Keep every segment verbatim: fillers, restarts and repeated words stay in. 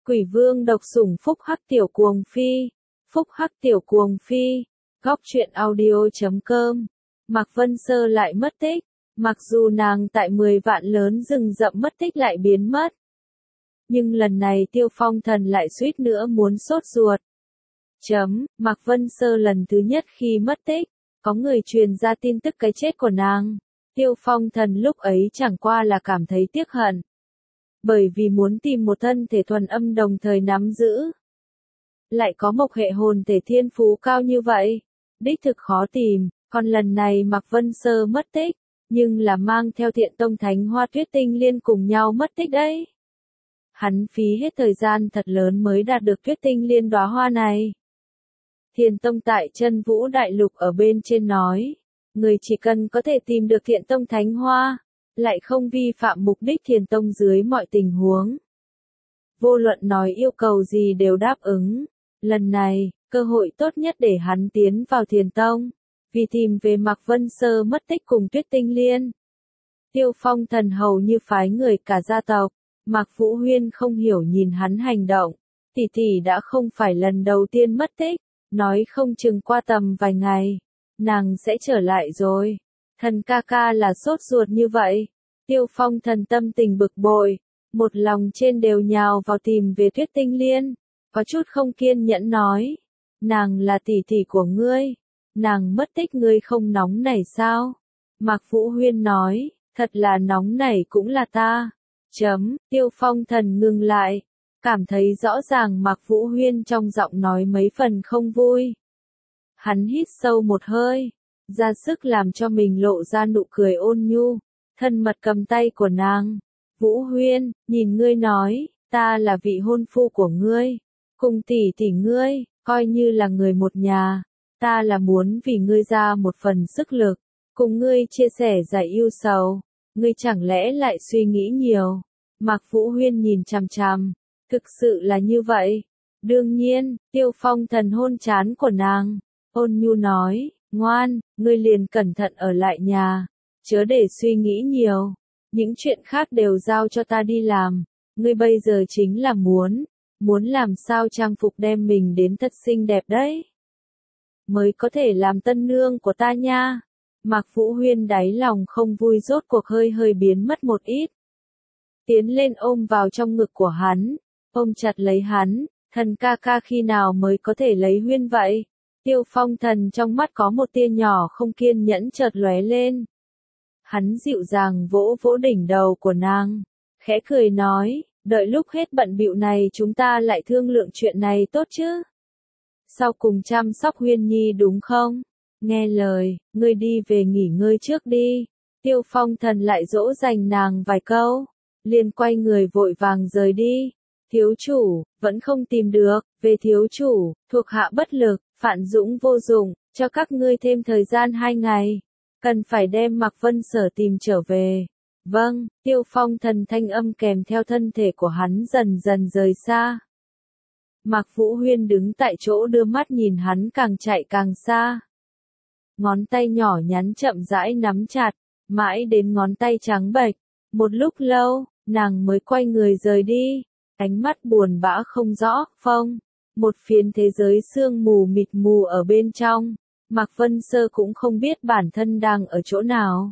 Quỷ vương độc sủng phúc hắc tiểu cuồng phi, phúc hắc tiểu cuồng phi, góc truyện audio chấm com. Mạc Vân Sơ lại mất tích, mặc dù nàng tại mười vạn lớn rừng rậm mất tích lại biến mất. Nhưng lần này Tiêu Phong Thần lại suýt nữa muốn sốt ruột. Chấm, Mạc Vân Sơ lần thứ nhất khi mất tích, có người truyền ra tin tức cái chết của nàng. Tiêu Phong Thần lúc ấy chẳng qua là cảm thấy tiếc hận. Bởi vì muốn tìm một thân thể thuần âm đồng thời nắm giữ. Lại có mộc hệ hồn thể thiên phú cao như vậy. Đích thực khó tìm, còn lần này Mạc Vân Sơ mất tích, nhưng là mang theo Thiện Tông Thánh Hoa Tuyết Tinh Liên cùng nhau mất tích đấy. Hắn phí hết thời gian thật lớn mới đạt được Tuyết Tinh Liên đóa hoa này. Thiền Tông tại Chân Vũ Đại Lục ở bên trên nói, người chỉ cần có thể tìm được Thiện Tông Thánh Hoa, lại không vi phạm mục đích Thiền Tông dưới mọi tình huống. Vô luận nói yêu cầu gì đều đáp ứng. Lần này, cơ hội tốt nhất để hắn tiến vào Thiền Tông, vì tìm về Mạc Vân Sơ mất tích cùng Tuyết Tinh Liên. Tiêu Phong Thần hầu như phái người cả gia tộc, Mạc Vũ Huyên không hiểu nhìn hắn hành động, tỷ tỷ đã không phải lần đầu tiên mất tích, nói không chừng qua tầm vài ngày, nàng sẽ trở lại rồi. Thần ca ca là sốt ruột như vậy. Tiêu Phong Thần tâm tình bực bội, một lòng trên đều nhào vào tìm về Tuyết Tinh Liên, có chút không kiên nhẫn nói, nàng là tỷ tỷ của ngươi, nàng mất tích ngươi không nóng nảy sao? Mạc Vũ Huyên nói, thật là nóng nảy cũng là ta. Chấm, Tiêu Phong Thần ngừng lại, cảm thấy rõ ràng Mạc Vũ Huyên trong giọng nói mấy phần không vui. Hắn hít sâu một hơi, ra sức làm cho mình lộ ra nụ cười ôn nhu, thân mật cầm tay của nàng. Vũ Huyên, nhìn ngươi nói, ta là vị hôn phu của ngươi, cùng tỷ tỷ ngươi, coi như là người một nhà, ta là muốn vì ngươi ra một phần sức lực, cùng ngươi chia sẻ giải ưu sầu, ngươi chẳng lẽ lại suy nghĩ nhiều? Mạc Vũ Huyên nhìn chằm chằm, thực sự là như vậy. Đương nhiên, Tiêu Phong Thần hôn trán của nàng, ôn nhu nói, ngoan, ngươi liền cẩn thận ở lại nhà, chớ để suy nghĩ nhiều, những chuyện khác đều giao cho ta đi làm, ngươi bây giờ chính là muốn, muốn làm sao trang phục đem mình đến thật xinh đẹp đấy. Mới có thể làm tân nương của ta nha. Mạc Vũ Huyên đáy lòng không vui rốt cuộc hơi hơi biến mất một ít. Tiến lên ôm vào trong ngực của hắn, ôm chặt lấy hắn, thần ca ca khi nào mới có thể lấy Huyên vậy? Tiêu Phong Thần trong mắt có một tia nhỏ không kiên nhẫn chợt lóe lên. Hắn dịu dàng vỗ vỗ đỉnh đầu của nàng, khẽ cười nói, đợi lúc hết bận bịu này chúng ta lại thương lượng chuyện này tốt chứ? Sau cùng chăm sóc Huyên Nhi đúng không? Nghe lời, ngươi đi về nghỉ ngơi trước đi. Tiêu Phong Thần lại dỗ dành nàng vài câu, liền quay người vội vàng rời đi. Thiếu chủ, vẫn không tìm được, về thiếu chủ, thuộc hạ bất lực, Phạn Dũng vô dụng, cho các ngươi thêm thời gian hai ngày. Cần phải đem Mạc Vân Sở tìm trở về. Vâng, Tiêu Phong Thần thanh âm kèm theo thân thể của hắn dần dần rời xa. Mạc Vũ Huyên đứng tại chỗ đưa mắt nhìn hắn càng chạy càng xa. Ngón tay nhỏ nhắn chậm rãi nắm chặt, mãi đến ngón tay trắng bệch. Một lúc lâu, nàng mới quay người rời đi, ánh mắt buồn bã không rõ, phong. Một phiến thế giới sương mù mịt mù ở bên trong, Mạc Vân Sơ cũng không biết bản thân đang ở chỗ nào.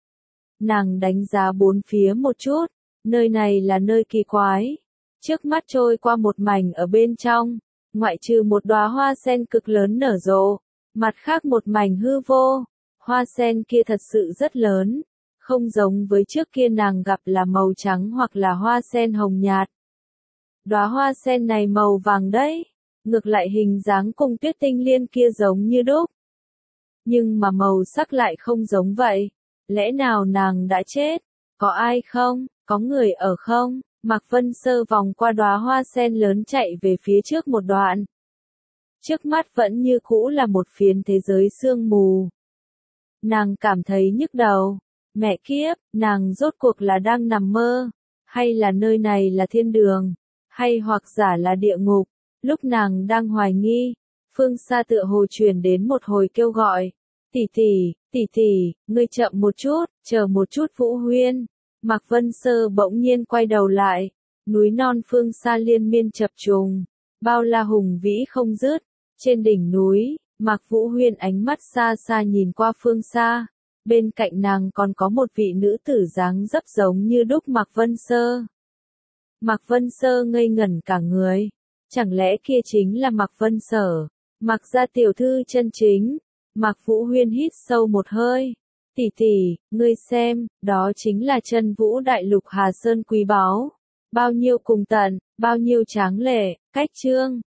Nàng đánh giá bốn phía một chút, nơi này là nơi kỳ quái. Trước mắt trôi qua một mảnh ở bên trong, ngoại trừ một đóa hoa sen cực lớn nở rộ, mặt khác một mảnh hư vô. Hoa sen kia thật sự rất lớn, không giống với trước kia nàng gặp là màu trắng hoặc là hoa sen hồng nhạt. Đóa hoa sen này màu vàng đấy, ngược lại hình dáng cùng Tuyết Tinh Liên kia giống như đúc. Nhưng mà màu sắc lại không giống vậy. Lẽ nào nàng đã chết? Có ai không? Có người ở không? Mạc Vân Sơ vòng qua đóa hoa sen lớn chạy về phía trước một đoạn. Trước mắt vẫn như cũ là một phiến thế giới sương mù. Nàng cảm thấy nhức đầu. Mẹ kiếp, nàng rốt cuộc là đang nằm mơ, hay là nơi này là thiên đường, hay hoặc giả là địa ngục. Lúc nàng đang hoài nghi, phương xa tựa hồ truyền đến một hồi kêu gọi. Tỷ tỷ, tỷ tỷ, ngươi chậm một chút, chờ một chút Vũ Huyên. Mạc Vân Sơ bỗng nhiên quay đầu lại, núi non phương xa liên miên chập trùng, bao la hùng vĩ không dứt. Trên đỉnh núi, Mạc Vũ Huyên ánh mắt xa xa nhìn qua phương xa, bên cạnh nàng còn có một vị nữ tử dáng dấp giống như đúc Mạc Vân Sơ. Mạc Vân Sơ ngây ngẩn cả người, chẳng lẽ kia chính là Mạc Vân Sở, Mạc gia tiểu thư chân chính? Mạc Vũ Huyên hít sâu một hơi, tỷ tỷ, ngươi xem, đó chính là chân vũ đại lục Hà Sơn quý báu, bao nhiêu cùng tận, bao nhiêu tráng lệ, cách chương.